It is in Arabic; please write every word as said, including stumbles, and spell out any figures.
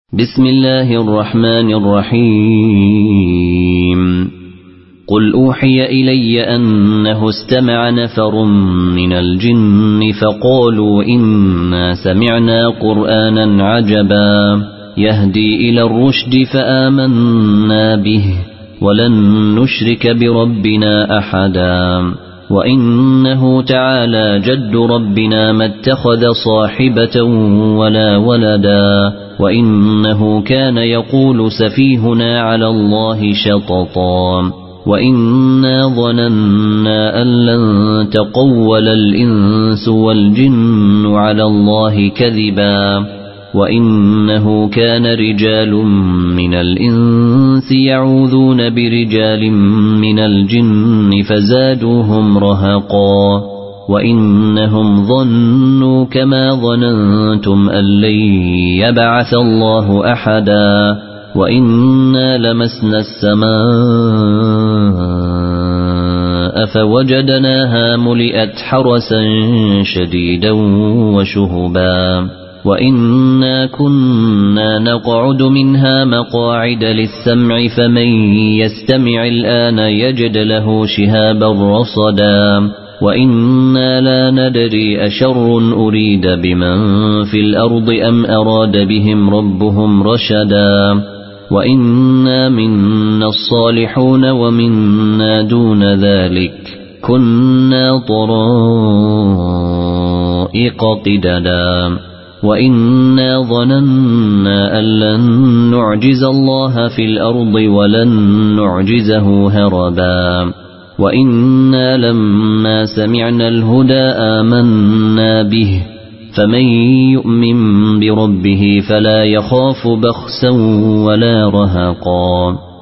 بسم الله الرحمن الرحيم قل أوحي إلي أنه استمع نفر من الجن فقالوا إنا سمعنا قرآنا عجبا يهدي إلى الرشد فآمنا به ولن نشرك بربنا أحدا وإنه تعالى جد ربنا ما اتخذ صاحبة ولا ولدا وإنه كان يقول سفيهنا على الله شططا وإنا ظننا أن لن تقول الإنس والجن على الله كذبا وإنه كان رجال من الإنس يعوذون برجال من الجن فزادوهم رهقا وإنهم ظنوا كما ظننتم أن لن يبعث الله أحدا وإنا لمسنا السماء فوجدناها ملئت حرسا شديدا وشهبا وإنا كنا نقعد منها مقاعد للسمع فمن يستمع الآن يجد له شهابا رصدا وإنا لا ندري أشر أريد بمن في الأرض أم أراد بهم ربهم رشدا وإنا منا الصالحون ومنا دون ذلك كنا طرائق قددا وإنا ظننا أن لن نعجز الله في الأرض ولن نعجزه هربا وإنا لما سمعنا الهدى آمنا به فمن يؤمن بربه فلا يخاف بخسا ولا رهقا